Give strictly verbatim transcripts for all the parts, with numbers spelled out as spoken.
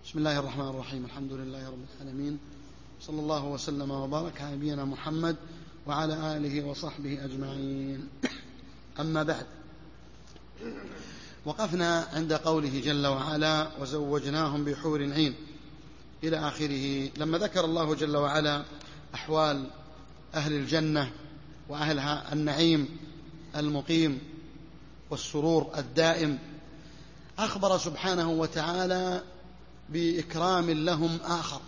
بسم الله الرحمن الرحيم. الحمد لله رب العالمين، صلى الله وسلم وبارك على نبينا محمد وعلى آله وصحبه أجمعين. أما بعد، وقفنا عند قوله جل وعلا: وزوجناهم بحور عين، إلى آخره، لما ذكر الله جل وعلا أحوال أهل الجنة وأهلها النعيم المقيم والسرور الدائم، أخبر سبحانه وتعالى بإكرام لهم آخر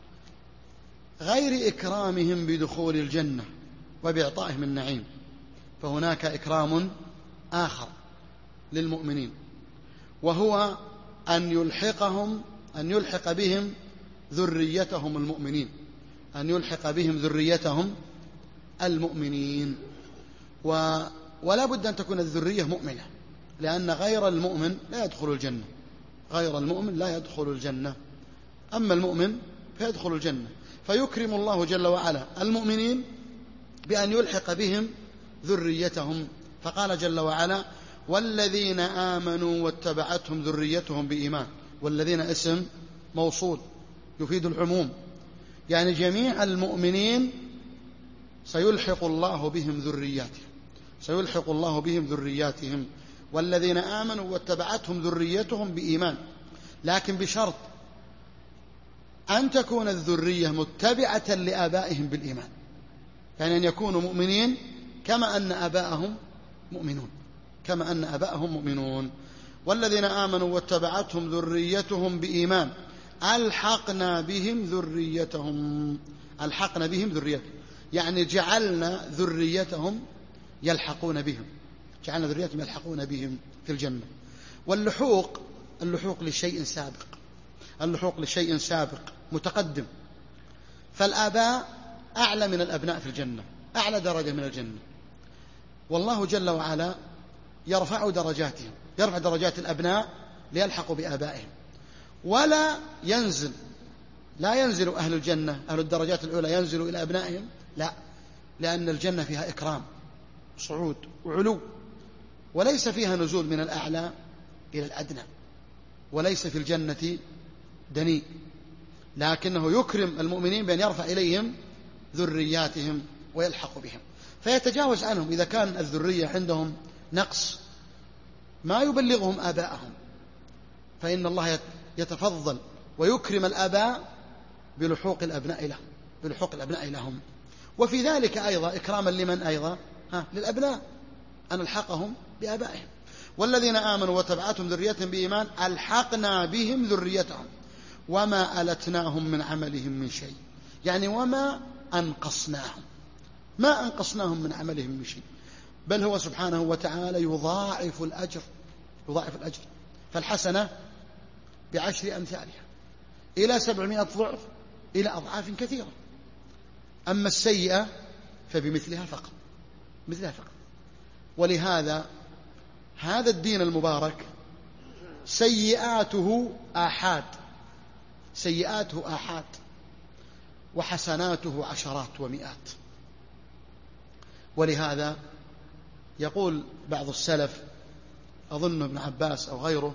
غير إكرامهم بدخول الجنة وبإعطائهم النعيم. فهناك إكرام آخر للمؤمنين، وهو أن يلحقهم أن يلحق بهم ذريتهم المؤمنين أن يلحق بهم ذريتهم المؤمنين و... ولا بد أن تكون الذرية مؤمنة، لأن غير المؤمن لا يدخل الجنة غير المؤمن لا يدخل الجنة أما المؤمن فيدخل الجنة. فيكرم الله جل وعلا المؤمنين بأن يلحق بهم ذريتهم، فقال جل وعلا: والذين آمنوا واتبعتهم ذريتهم بإيمان. والذين اسم موصول يفيد العموم، يعني جميع المؤمنين سيلحق الله بهم ذرياتهم سيلحق الله بهم ذرياتهم والذين آمنوا واتبعتهم ذريتهم بإيمان، لكن بشرط أن تكون الذرية متبعة لآبائهم بالإيمان، يعني أن يكونوا مؤمنين كما أن آباءهم مؤمنون كما أن آباءهم مؤمنون. والذين آمنوا واتبعتهم ذريتهم بإيمان ألحقنا بهم ذريتهم ألحقنا بهم ذريتهم يعني جعلنا ذريتهم يلحقون بهم جعلنا ذريتهم يلحقون بهم في الجنة. واللحوق اللحوق لشيء سابق اللحوق لشيء سابق متقدم، فالآباء أعلى من الأبناء في الجنة، أعلى درجة من الجنة، والله جل وعلا يرفع درجاتهم يرفع درجات الأبناء ليلحقوا بآبائهم، ولا ينزل لا ينزل أهل الجنة أهل الدرجات العلى ينزلوا إلى أبنائهم، لا، لأن الجنة فيها إكرام صعود وعلو، وليس فيها نزول من الأعلى إلى الأدنى، وليس في الجنة دني، لكنه يكرم المؤمنين بأن يرفع إليهم ذرياتهم ويلحق بهم، فيتجاوز عنهم إذا كان الذرية عندهم نقص ما يبلغهم آباءهم، فإن الله يتفضل ويكرم الآباء بلحوق الأبناء لهم بلحوق الأبناء لهم وفي ذلك أيضا إكراما لمن أيضا ها للأبناء أن ألحقهم بآبائهم. والذين آمنوا وتبعتهم ذريتهم بإيمان ألحقنا بهم ذريتهم وما ألتناهم من عملهم من شيء، يعني وما أنقصناهم ما أنقصناهم من عملهم من شيء، بل هو سبحانه وتعالى يضاعف الأجر يضاعف الأجر فالحسنة بعشر أمثالها إلى سبعمائة ضعف إلى أضعاف كثيرة. أما السيئة فبمثلها فقط مثلها فقط ولهذا هذا الدين المبارك سيئاته آحاد سيئاته آحاد وحسناته عشرات ومئات. ولهذا يقول بعض السلف، أظن ابن عباس أو غيره،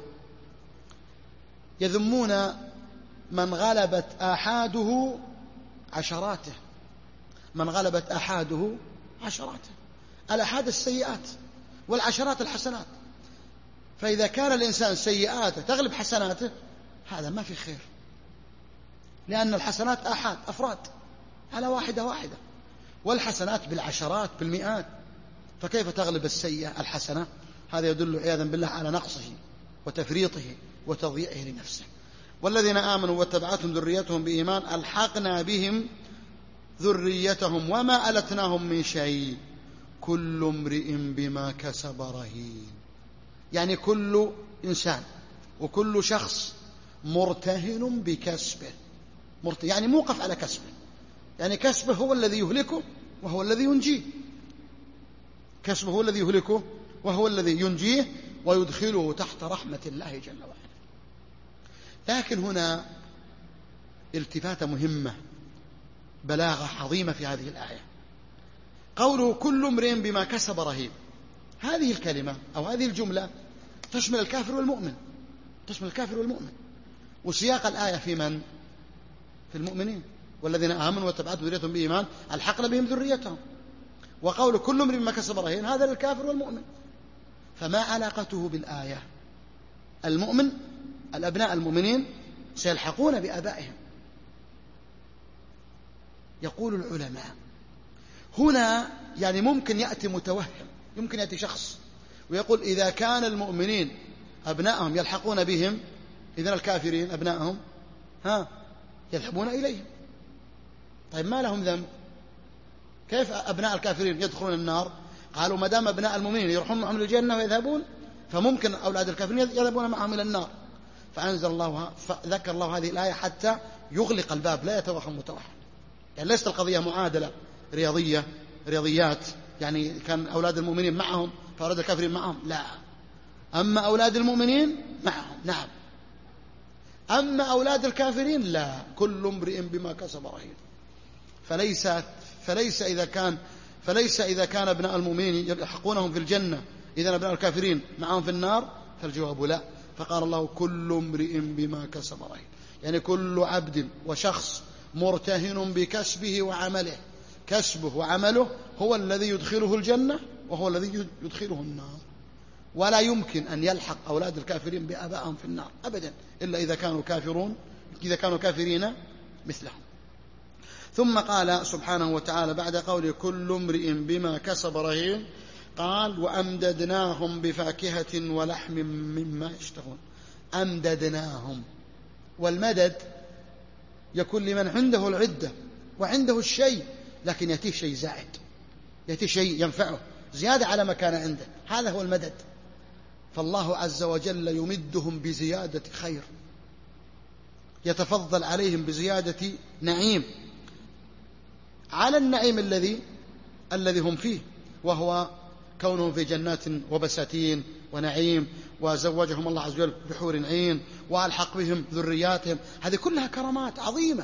يذمون من غلبت آحاده عشراته من غلبت آحاده عشراته الآحاد السيئات والعشرات الحسنات، فإذا كان الإنسان سيئاته تغلب حسناته هذا ما في خير، لأن الحسنات آحاد أفراد على واحدة واحدة، والحسنات بالعشرات بالمئات، فكيف تغلب السيئة الحسنة؟ هذا يدل عياذا بالله على نقصه وتفريطه وتضييعه لنفسه. والذين آمنوا واتبعتهم ذريتهم بإيمان ألحقنا بهم ذريتهم وما ألتناهم من شيء كل امرئ بما كسب رهين، يعني كل إنسان وكل شخص مرتهن بكسبه مرتهن يعني موقف على كسبه، يعني كسبه هو الذي يهلكه وهو الذي ينجيه كسبه هو الذي يهلكه وهو الذي ينجيه ويدخله تحت رحمة الله جل وعلا. لكن هنا التفاتة مهمة، بلاغة عظيمة في هذه الآية، قوله كل امرئ بما كسب رهين، هذه الكلمة أو هذه الجملة تشمل الكافر والمؤمن تشمل الكافر والمؤمن وسياق الآية في من؟ في المؤمنين، والذين آمنوا واتبعتهم ذريتهم بإيمان ألحقنا بهم ذريتهم. وقول كل امرئ بما كسب رهين هذا للكافر والمؤمن. فما علاقته بالآية؟ المؤمن الأبناء المؤمنين سيلحقون بآبائهم. يقول العلماء هنا يعني ممكن يأتي متوهم، يمكن يأتي شخص ويقول إذا كان المؤمنين أبنائهم يلحقون بهم، إذن الكافرين أبنائهم ها يذهبون إليهم. طيب ما لهم ذنب؟ كيف أبناء الكافرين يدخلون النار؟ قالوا ما دام أبناء المؤمنين يروحون معهم للجنة ويذهبون، فممكن أولاد الكافرين يذهبون معهم إلى النار. فأنزل الله فذكر الله هذه الآية حتى يغلق الباب، لا يتوهم متوهم. يعني ليست القضية معادلة رياضية رياضيات، يعني كان أولاد المؤمنين معهم فأولاد الكافرين معهم، لا. أما أولاد المؤمنين معهم نعم، أما أولاد الكافرين لا، كل امرئ بما كسب رهين. فليس فليس إذا كان فليس إذا كان أبناء المؤمنين يلحقونهم في الجنة إذا أبناء الكافرين معهم في النار، فالجواب لا. فقال الله كل امرئ بما كسب رهين، يعني كل عبد وشخص مرتهن بكسبه وعمله، كسبه وعمله هو الذي يدخله الجنة وهو الذي يدخله النار. ولا يمكن أن يلحق أولاد الكافرين بآبائهم في النار أبدا، إلا إذا كانوا كافرون إذا كانوا كافرين مثلهم. ثم قال سبحانه وتعالى بعد قوله كل امرئ بما كسب رهين قال وأمددناهم بفاكهة ولحم مما يشتهون. أمددناهم، والمدد يكون لمن عنده العدة وعنده الشيء، لكن يأتيه شيء زائد، يأتيه شيء ينفعه زيادة على ما كان عنده، هذا هو المدد. فالله عز وجل يمدهم بزيادة خير، يتفضل عليهم بزيادة نعيم على النعيم الذي الذي هم فيه، وهو كونهم في جنات وبساتين ونعيم، وزوجهم الله عز وجل بحور عين، وألحق بهم ذرياتهم. هذه كلها كرامات عظيمة،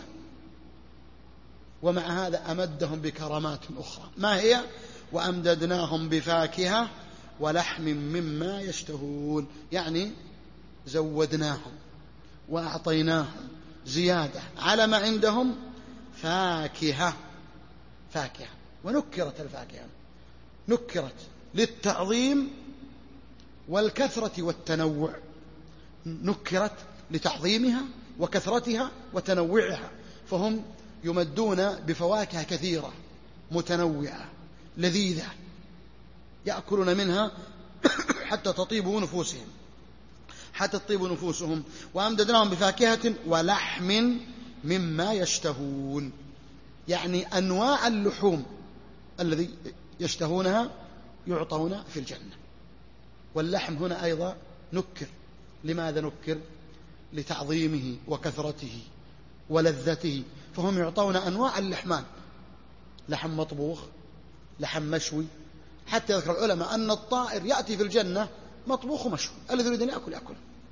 ومع هذا أمدهم بكرامات أخرى. ما هي؟ وأمددناهم بفاكهة ولحم مما يشتهون، يعني زودناهم وأعطيناهم زيادة على ما عندهم فاكهة. فاكهة ونكرت الفاكهة، نكرت للتعظيم والكثرة والتنوع، نكرت لتعظيمها وكثرتها وتنوعها، فهم يمدون بفواكه كثيرة متنوعة لذيذة يأكلون منها حتى تطيب نفوسهم حتى تطيب نفوسهم. وأمددناهم بفاكهة ولحم مما يشتهون، يعني أنواع اللحوم الذي يشتهونها يعطون في الجنة. واللحم هنا أيضا نكر. لماذا نكر؟ لتعظيمه وكثرته ولذته، فهم يعطون أنواع اللحمان، لحم مطبوخ، لحم مشوي. حتى يذكر العلماء أن الطائر يأتي في الجنة مطبوخ ومشوي، الذي يريد أن يأكل يأكل.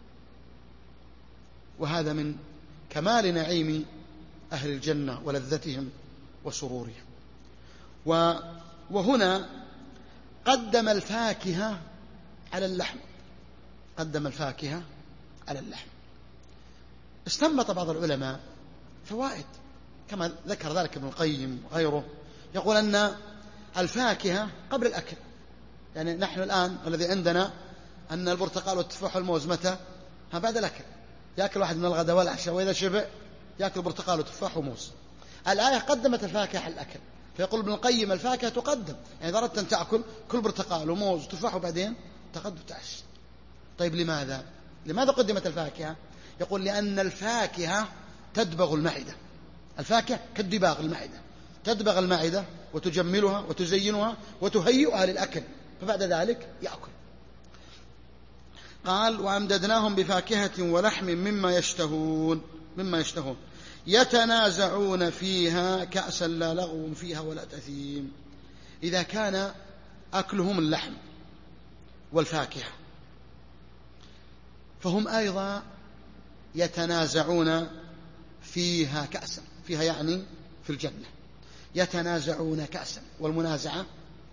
وهذا من كمال نعيم أهل الجنة ولذتهم وسرورهم. وهنا قدم الفاكهة على اللحم، قدم الفاكهة على اللحم. استنبط بعض العلماء فوائد كما ذكر ذلك ابن القيم وغيره، يقول أن الفاكهة قبل الأكل. يعني نحن الآن الذي عندنا أن البرتقال والتفاح والموز متى؟ ها بعد الأكل، يأكل واحد من الغداء والعشاء، وإذا شبع يأكل برتقال وتفاح وموز. الآية قدمت الفاكهة على الأكل، فيقول ابن القيم الفاكهة تقدم، يعني إذا أردت أن تأكل كل برتقال وموز وتفاح وبعدين تقدم تعش. طيب لماذا؟ لماذا قدمت الفاكهة؟ يقول لأن الفاكهة تدبغ المعدة، الفاكهة كالدباغ المعدة، تدبغ المعدة وتجملها وتزينها وتهيئها للأكل، فبعد ذلك يأكل. قال وأمددناهم بفاكهة ولحم مما يشتهون مما يشتهون يتنازعون فيها كأسا لا لغو فيها ولا تثيم. إذا كان أكلهم اللحم والفاكهة فهم أيضا يتنازعون فيها كأسا، فيها يعني في الجنة، يتنازعون كأسا، والمنازعة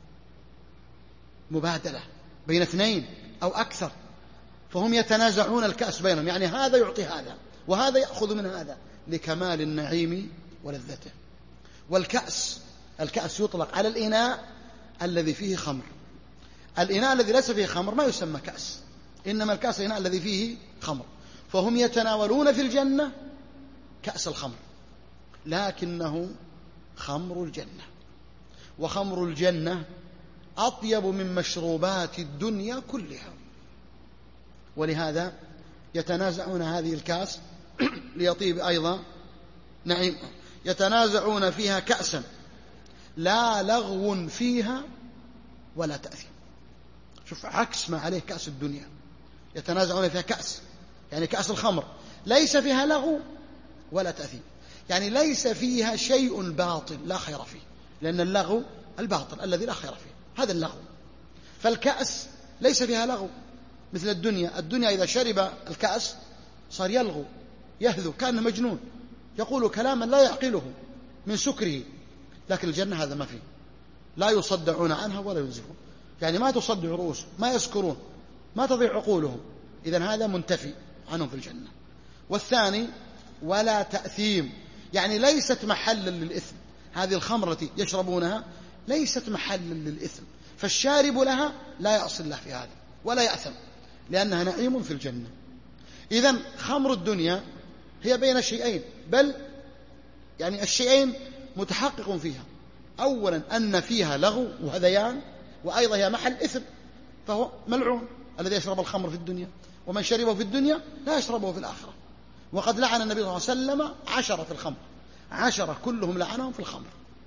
مبادلة بين اثنين أو أكثر، فهم يتنازعون الكأس بينهم، يعني هذا يعطي هذا وهذا يأخذ من هذا لكمال النعيم ولذته. والكأس، الكأس يطلق على الإناء الذي فيه خمر. الإناء الذي ليس فيه خمر ما يسمى كأس، إنما الكأس الإناء الذي فيه خمر. فهم يتناولون في الجنة كأس الخمر، لكنه خمر الجنة، وخمر الجنة أطيب من مشروبات الدنيا كلها. ولهذا يتنازعون هذه الكأس ليطيب أيضا نعيم، يتنازعون فيها كأسا لا لغو فيها ولا تأثيم. شوف عكس ما عليه كأس الدنيا، يتنازعون فيها كأس، يعني كأس الخمر ليس فيها لغو ولا تأثيم، يعني ليس فيها شيء باطل لا خير فيه، لأن اللغو الباطل الذي لا خير فيه، هذا اللغو. فالكأس ليس فيها لغو مثل الدنيا. الدنيا إذا شرب الكأس صار يلغو يهذو كأنه مجنون، يقول كلاما لا يعقله من سكره. لكن الجنة هذا ما فيه، لا يصدعون عنها ولا ينزفون، يعني ما تصدع رؤوسهم، ما يسكرون، ما تضيع عقولهم. إذن هذا منتفي عنهم في الجنة. والثاني ولا تأثيم، يعني ليست محلا للإثم. هذه الخمر التي يشربونها ليست محلا للإثم، فالشارب لها لا يعصي الله في هذا ولا يأثم، لأنها نعيم في الجنة. إذن خمر الدنيا هي بين شيئين، بل يعني الشيئين متحقق فيها. أولا أن فيها لغو وهذيان، وأيضا هي محل إثم، فهو ملعون الذي يشرب الخمر في الدنيا، ومن شربه في الدنيا لا يشربه في الآخرة. وقد لعن النبي صلى الله عليه وسلم عشرة في الخمر، عشرة كلهم لعنهم في الخمر.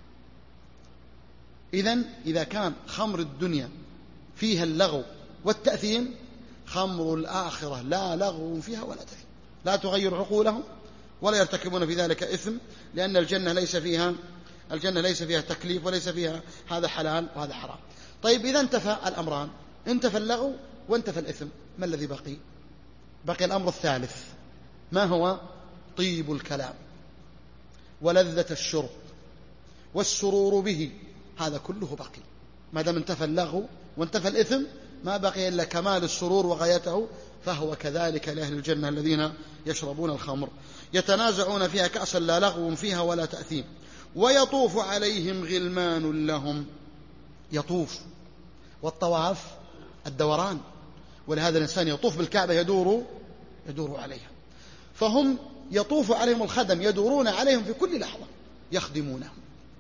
إذن إذا كان خمر الدنيا فيها اللغو والتأثيم، خمر الآخرة لا لغو فيها ولا تأثيم، لا تغير عقولهم ولا يرتكبون في ذلك إثم، لأن الجنة ليس فيها الجنة ليس فيها تكليف، وليس فيها هذا حلال وهذا حرام. طيب إذا انتفى الأمران، انتفى اللغو وانتفى الإثم، ما الذي بقي؟ بقي الأمر الثالث، ما هو؟ طيب الكلام ولذة الشرب والسرور به، هذا كله بقي. ما دام انتفى اللغو وانتفى الإثم ما بقي إلا كمال السرور وغايته، فهو كذلك لأهل الجنة الذين يشربون الخمر. يتنازعون فيها كأسا لا لغو فيها ولا تأثيم، ويطوف عليهم غلمان لهم. يطوف، والطواف الدوران، ولهذا الإنسان يطوف بالكعبة يدور يدور عليها. فهم يطوف عليهم الخدم يدورون عليهم في كل لحظة يخدمونهم.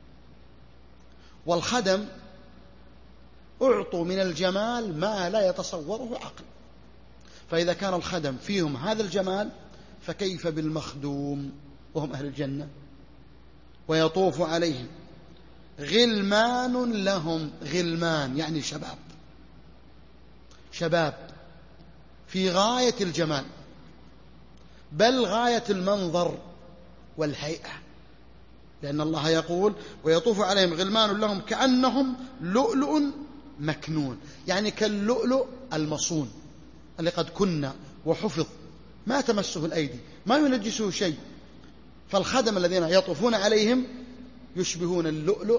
والخدم أعطوا من الجمال ما لا يتصوره عقل، فإذا كان الخدم فيهم هذا الجمال فكيف بالمخدوم وهم أهل الجنة؟ ويطوف عليهم غلمان لهم، غلمان يعني شباب، شباب في غاية الجمال، بل غاية المنظر والهيئة، لأن الله يقول ويطوف عليهم غلمان لهم كأنهم لؤلؤ مكنون، يعني كاللؤلؤ المصون اللي قد كنا وحفظ ما تمسه الأيدي ما ينجسه شيء. فالخدم الذين يطوفون عليهم يشبهون اللؤلؤ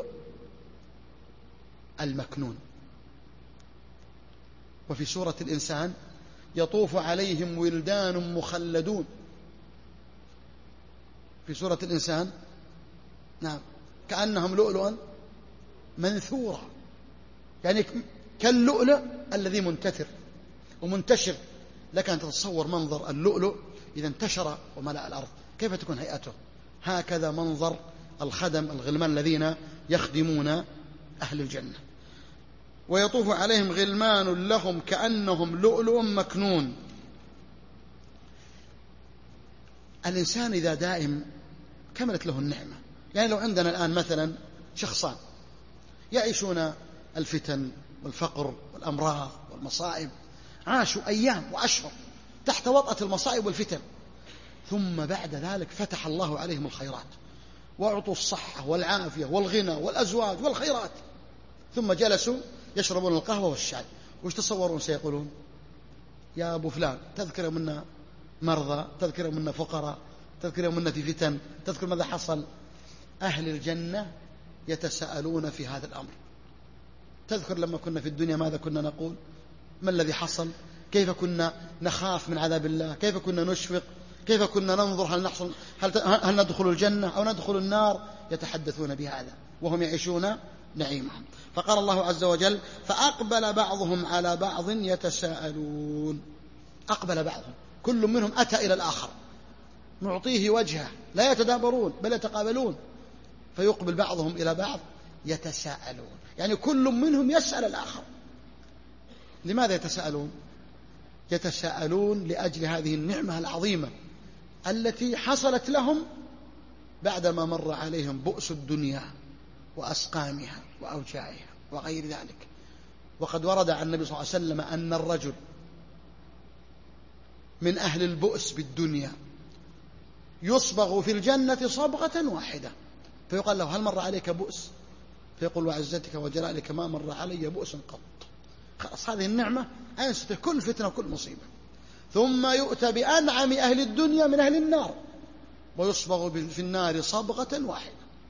المكنون. وفي سورة الإنسان يطوف عليهم ولدان مخلدون، في سورة الإنسان نعم كأنهم لؤلؤ منثورا، يعني كاللؤلؤ الذي منتثر ومنتشر. لك أن تتصور منظر اللؤلؤ إذا انتشر وملأ الأرض كيف تكون هيئته. هكذا منظر الخدم الغلمان الذين يخدمون أهل الجنة. ويطوف عليهم غلمان لهم كأنهم لؤلؤ مكنون. الإنسان إذا دائم كملت له النعمة، يعني لو عندنا الآن مثلا شخصان يعيشون الفتن والفقر والأمراض والمصائب، عاشوا أيام وأشهر تحت وطأة المصائب والفتن، ثم بعد ذلك فتح الله عليهم الخيرات وأعطوا الصحة والعافية والغنى والأزواج والخيرات، ثم جلسوا يشربون القهوة والشاي، وش تصورون سيقولون؟ يا أبو فلان تذكر منا مرضى، تذكر منا فقراء، تذكر منا في فتن، تذكر ماذا حصل. أهل الجنة يتساءلون في هذا الأمر، تذكر لما كنا في الدنيا ماذا كنا نقول، ما الذي حصل، كيف كنا نخاف من عذاب الله، كيف كنا نشفق، كيف كنا ننظر هل نحصل هل, هل ندخل الجنة أو ندخل النار، يتحدثون بهذا وهم يعيشون نعيمهم. فقال الله عز وجل فأقبل بعضهم على بعض يتساءلون. أقبل بعضهم، كل منهم أتى إلى الآخر معطيه وجهه، لا يتدابرون بل يتقابلون، فيقبل بعضهم إلى بعض يتساءلون، يعني كل منهم يسأل الآخر. لماذا يتساءلون؟ يتساءلون لأجل هذه النعمة العظيمة التي حصلت لهم بعدما مر عليهم بؤس الدنيا وأسقامها وأوجاعها وغير ذلك. وقد ورد عن النبي صلى الله عليه وسلم أن الرجل من أهل البؤس بالدنيا يصبغ في الجنة صبغة واحدة، فيقال له هل مر عليك بؤس؟ فيقول وعزتك وجلالك ما مر علي بؤس قط. خلاص هذه النعمة أنسته كل فتنة وكل مصيبة. ثم يؤتى بأنعم أهل الدنيا من أهل النار ويصبغ في النار صبغة واحدة،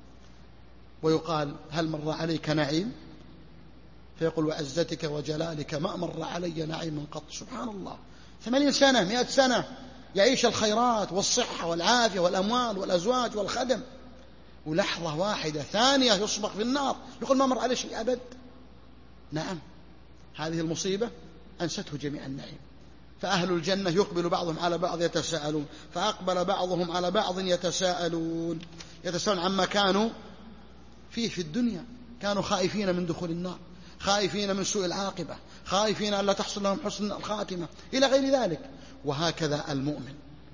ويقال هل مر عليك نعيم؟ فيقول وعزتك وجلالك ما مر علي نعيم قط. سبحان الله، ثمانين سنة مئة سنة يعيش الخيرات والصحة والعافية والأموال والأزواج والخدم، ولحظة واحدة ثانية يصبغ في النار، يقول ما مر عليه شيء أبد. نعم، هذه المصيبة أنسته جميع النعيم. فأهل الجنة يقبل بعضهم على بعض يتساءلون. فأقبل بعضهم على بعض يتساءلون، يتساءلون عما كانوا فيه في الدنيا. كانوا خائفين من دخول النار، خائفين من سوء العاقبة، خائفين أن لا تحصل لهم حسن الخاتمة إلى غير ذلك. وهكذا المؤمن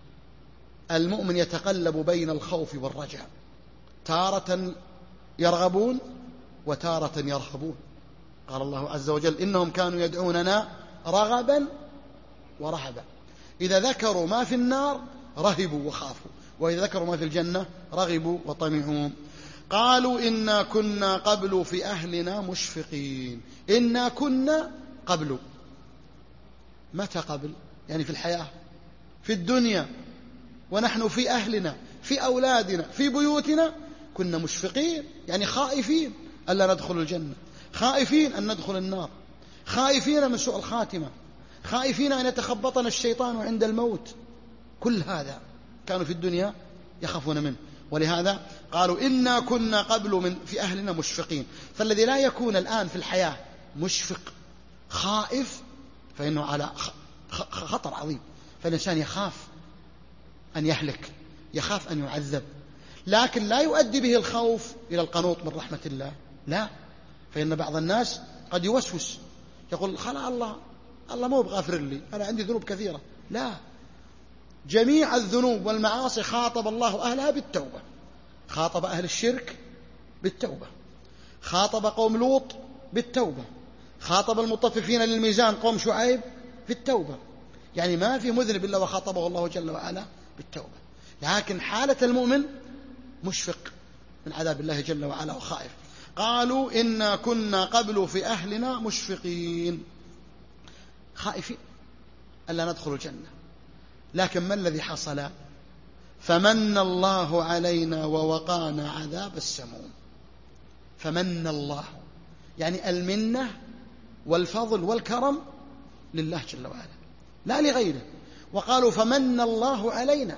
المؤمن يتقلب بين الخوف والرجاء، تارة يرغبون وتارة يرهبون. قال الله عز وجل إنهم كانوا يدعوننا رغبا ورهبا. إذا ذكروا ما في النار رهبوا وخافوا، وإذا ذكروا ما في الجنة رغبوا وطمعوا. قالوا إنا كنا قبل في أهلنا مشفقين. إنا كنا قبل، متى قبل؟ يعني في الحياة في الدنيا ونحن في أهلنا في أولادنا في بيوتنا كنا مشفقين، يعني خائفين ألا ندخل الجنة، خائفين أن ندخل النار، خائفين من سوء الخاتمة، خائفين أن يتخبطنا الشيطان عند الموت. كل هذا كانوا في الدنيا يخافون منه. ولهذا قالوا إنا كنا قبل من في أهلنا مشفقين. فالذي لا يكون الآن في الحياة مشفق خائف فإنه على خطر عظيم. فالإنسان يخاف أن يهلك، يخاف أن يعذب، لكن لا يؤدي به الخوف إلى القنوط من رحمة الله، لا. فإن بعض الناس قد يوسوس يقول خلا الله الله مو بغافر لي، أنا عندي ذنوب كثيرة. لا، جميع الذنوب والمعاصي خاطب الله أهلها بالتوبة. خاطب أهل الشرك بالتوبة، خاطب قوم لوط بالتوبة، خاطب المطففين للميزان قوم شعيب بالتوبة. يعني ما في مذنب إلا وخاطبه الله جل وعلا بالتوبة. لكن حالة المؤمن مشفق من عذاب الله جل وعلا وخائف. قالوا إنا كنا قبل في أهلنا مشفقين، خائفين ألا ندخل الجنة. لكن ما الذي حصل؟ فمن الله علينا ووقانا عذاب السموم. فمن الله يعني المنة والفضل والكرم لله جل وعلا لا لغيره. وقالوا فمن الله علينا،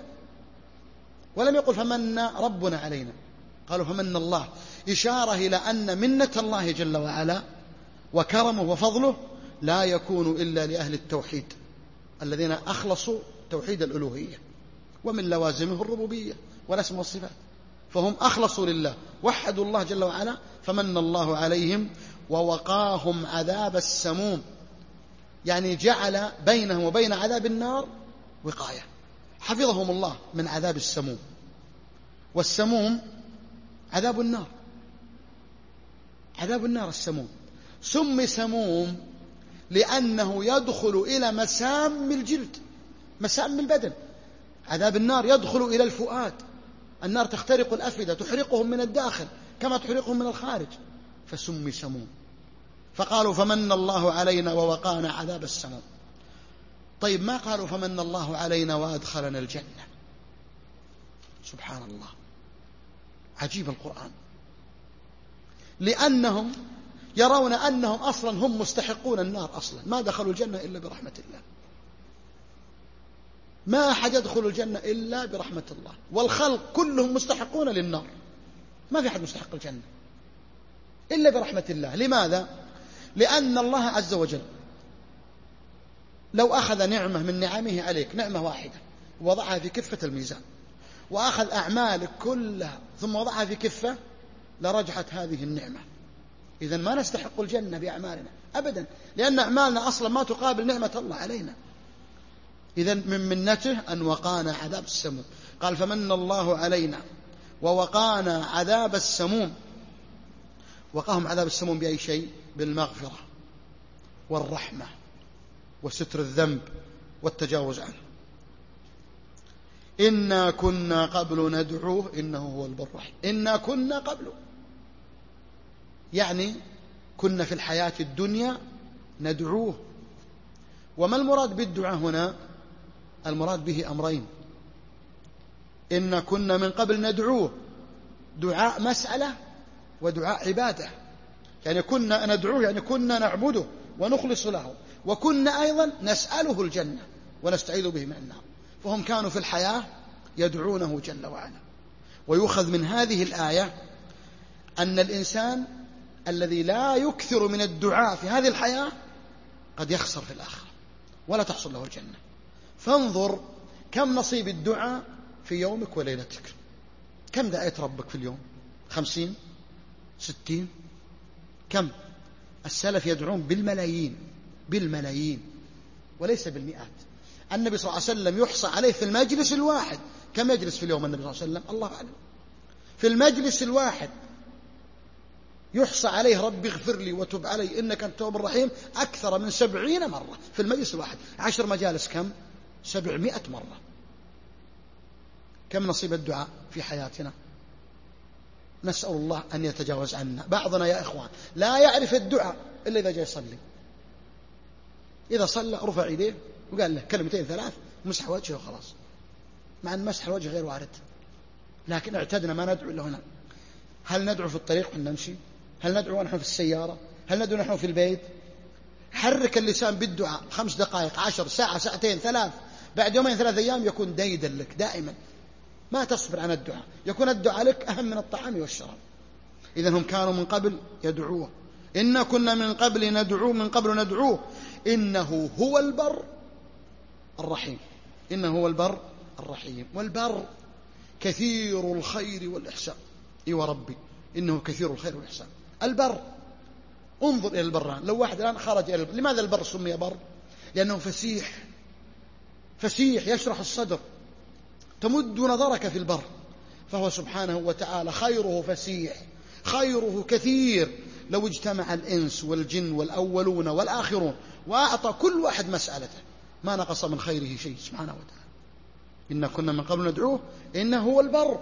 ولم يقل فمن ربنا علينا، قالوا فمن الله، إشارة إلى أن منة الله جل وعلا وكرمه وفضله لا يكون إلا لأهل التوحيد الذين أخلصوا توحيد الألوهية، ومن لوازمه الربوبية والاسم والصفات، فهم أخلصوا لله وحدوا الله جل وعلا. فمن الله عليهم ووقاهم عذاب السموم، يعني جعل بينهم وبين عذاب النار وقاية، حفظهم الله من عذاب السموم. والسموم عذاب النار، عذاب النار السموم. سمي سموم لأنه يدخل إلى مسام الجلد، مسام البدن. عذاب النار يدخل إلى الفؤاد، النار تخترق الأفئدة، تحرقهم من الداخل كما تحرقهم من الخارج، فسمي سموم. فقالوا فمن الله علينا ووقانا عذاب السموم. طيب ما قالوا فمن الله علينا وأدخلنا الجنة؟ سبحان الله، عجيب القرآن. لأنهم يرون أنهم أصلا هم مستحقون النار، أصلا ما دخلوا الجنة إلا برحمة الله. ما أحد يدخل الجنة إلا برحمة الله، والخلق كلهم مستحقون للنار، ما في أحد مستحق الجنة إلا برحمة الله. لماذا؟ لأن الله عز وجل لو أخذ نعمة من نعمه عليك، نعمة واحدة، وضعها في كفة الميزان، وأخذ أعمالك كلها ثم وضعها في كفة، لرجحت هذه النعمة. إذن ما نستحق الجنة بأعمالنا أبدا، لأن أعمالنا أصلا ما تقابل نعمة الله علينا. إذن من منته أن وقانا عذاب السموم. قال فمن الله علينا ووقانا عذاب السموم. وقاهم عذاب السموم بأي شيء؟ بالمغفرة والرحمة وستر الذنب والتجاوز عنه. إنا كنا قبل ندعوه إنه هو البر الرحيم. إنا كنا قبل، يعني كنا في الحياة الدنيا ندعوه. وما المراد بالدعاء هنا؟ المراد به أمرين. إنا كنا من قبل ندعوه، دعاء مسألة ودعاء عبادة. يعني كنا ندعوه يعني كنا نعبده ونخلص له، وكنا أيضا نسأله الجنة ونستعيذ به من النار. فهم كانوا في الحياة يدعونه جل وعلا. ويؤخذ من هذه الآية أن الإنسان الذي لا يكثر من الدعاء في هذه الحياة قد يخسر في الآخرة ولا تحصل له الجنة. فانظر كم نصيب الدعاء في يومك وليلتك. كم دعيت ربك في اليوم؟ خمسين؟ ستين؟ كم؟ السلف يدعون بالملايين، بالملايين وليس بالمئات. النبي صلى الله عليه وسلم يحصى عليه في المجلس الواحد كم يجلس في اليوم النبي صلى الله عليه وسلم؟ الله أعلم. في المجلس الواحد يحصى عليه ربي اغفر لي وتب علي إنك أنت التواب الرحيم أكثر من سبعين مرة في المجلس الواحد. عشر مجالس كم؟ سبعمائة مرة. كم نصيب الدعاء في حياتنا؟ نسأل الله أن يتجاوز عنا. بعضنا يا إخوان لا يعرف الدعاء إلا إذا جاء يصلي. إذا صلى رفع يديه وقال له كلمتين ثلاث مسح وجهه وخلاص، مع أن مسح الوجه غير وارد. لكن اعتدنا ما ندعو إلا هنا. هل ندعو في الطريق ونحن نمشي؟ هل ندعو ونحن في السيارة؟ هل ندعو نحن في البيت؟ حرك اللسان بالدعاء خمس دقائق، عشر، ساعة، ساعتين، ثلاث. بعد يومين ثلاث أيام يكون ديدا لك دائما، ما تصبر عن الدعاء، يكون الدعاء لك أهم من الطعام والشراب. إذن هم كانوا من قبل يدعوه. إنا كنا من قبل ندعوه، من قبل ندعوه إنه هو البر الرحيم. إنه هو البر الرحيم. والبر كثير الخير والإحسان. إي وربي إنه كثير الخير والإحسان. البر، انظر إلى البران. لو واحد الآن خرج إلى البر، لماذا البر سمي بر؟ لأنه فسيح، فسيح يشرح الصدر، تمد نظرك في البر. فهو سبحانه وتعالى خيره فسيح، خيره كثير. لو اجتمع الإنس والجن والأولون والآخرون وأعطى كل واحد مسألته ما نقص من خيره شيء سبحانه وتعالى. إنا كنا من قبل ندعوه إنه هو البر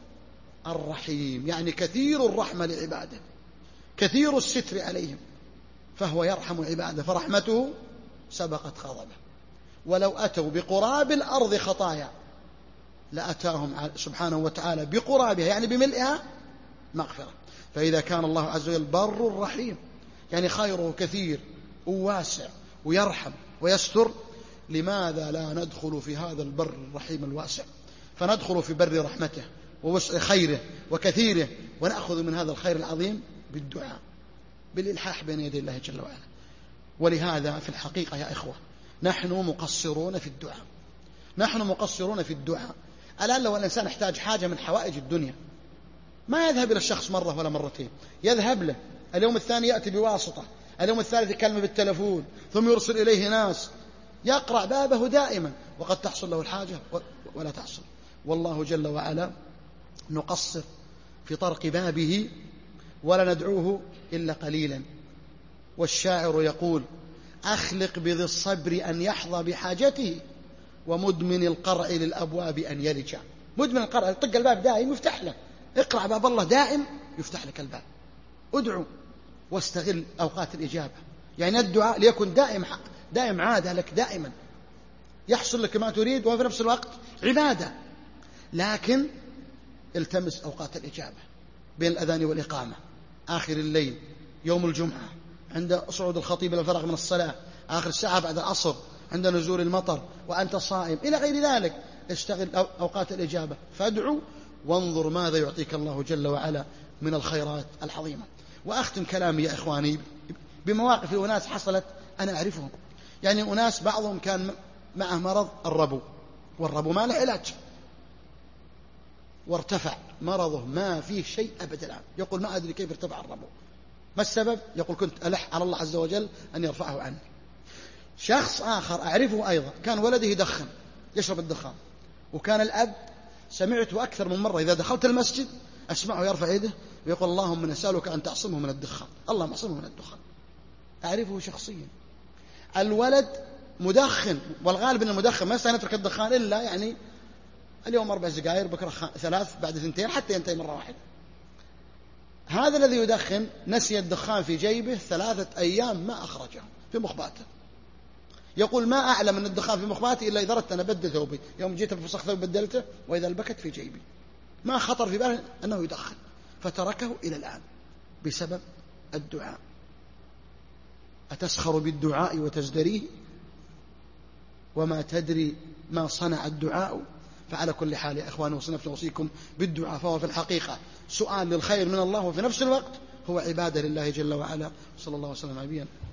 الرحيم، يعني كثير الرحمة لعباده، كثير الستر عليهم، فهو يرحم عباده، فرحمته سبقت غضبه. ولو أتوا بقراب الأرض خطايا لأتاهم سبحانه وتعالى بقرابها، يعني بملئها، مغفرة. فإذا كان الله عز وجل بر الرحيم يعني خيره كثير وواسع ويرحم ويستر، لماذا لا ندخل في هذا البر الرحيم الواسع؟ فندخل في بر رحمته ووسع خيره وكثيره، ونأخذ من هذا الخير العظيم بالدعاء، بالإلحاح بين يدي الله جل وعلا. ولهذا في الحقيقة يا إخوة نحن مقصرون في الدعاء، نحن مقصرون في الدعاء. الآن لو الإنسان احتاج حاجة من حوائج الدنيا ما يذهب إلى الشخص مرة ولا مرتين، يذهب له، اليوم الثاني يأتي بواسطة، اليوم الثالث يكلمه بالتلفون، ثم يرسل إليه ناس، يقرع بابه دائما، وقد تحصل له الحاجة ولا تحصل. والله جل وعلا نقصر في طرق بابه ولا ندعوه إلا قليلا. والشاعر يقول أخلق بذي الصبر أن يحظى بحاجته، ومدمن القرع للأبواب أن يلجأ. مدمن القرع يطق الباب دائم يفتح له، اقرع باب الله دائم يفتح لك الباب. ادعو واستغل أوقات الإجابة، يعني الدعاء ليكن دائم دائم عادة لك، دائما يحصل لك ما تريد وفي نفس الوقت عبادة. لكن التمس أوقات الإجابة بين الأذان والإقامة، آخر الليل، يوم الجمعة، عند صعود الخطيب إلى الفراغ من الصلاة، آخر الساعة بعد العصر، عند نزول المطر وأنت صائم إلى غير ذلك. اشتغل أوقات الإجابة فادعو وانظر ماذا يعطيك الله جل وعلا من الخيرات العظيمة. وأختم كلامي يا إخواني بمواقف أناس حصلت أنا أعرفهم. يعني أناس بعضهم كان معه مرض الربو، والربو ما له علاج، وارتفع مرضه ما فيه شيء أبدا الآن. يقول ما أدري كيف ارتفع الربو، ما السبب؟ يقول كنت ألح على الله عز وجل أن يرفعه عني. شخص آخر أعرفه أيضا كان ولده يدخن، يشرب الدخان، وكان الأب سمعته أكثر من مرة إذا دخلت المسجد أسمعه يرفع يده ويقول اللهم نسألك أن تعصمه من الدخان، اللهم اعصمه من الدخان. أعرفه شخصيا. الولد مدخن، والغالب أن المدخن ما سيترك الدخان إلا يعني اليوم أربع سجاير، بكرة ثلاث، بعد ثنتين، حتى ينتهي مرة واحدة. هذا الذي يدخن نسي الدخان في جيبه ثلاثة أيام ما أخرجه في مخباته. يقول ما أعلم أن الدخان في مخباتي إلا إذا أردت أن أبدل ثوبي، يوم جيت بفسخ ثوب بدلته، وإذا البكت في جيبي. ما خطر في باله أنه يدخن، فتركه إلى الآن بسبب الدعاء. أتسخر بالدعاء وتزدريه وما تدري ما صنع الدعاء؟ فعلى كل حال يا إخواني وصينا نوصيكم بالدعاء، فهو في الحقيقة سؤال للخير من الله، وفي نفس الوقت هو عبادة لله جل وعلا. صلى الله وسلم على نبينا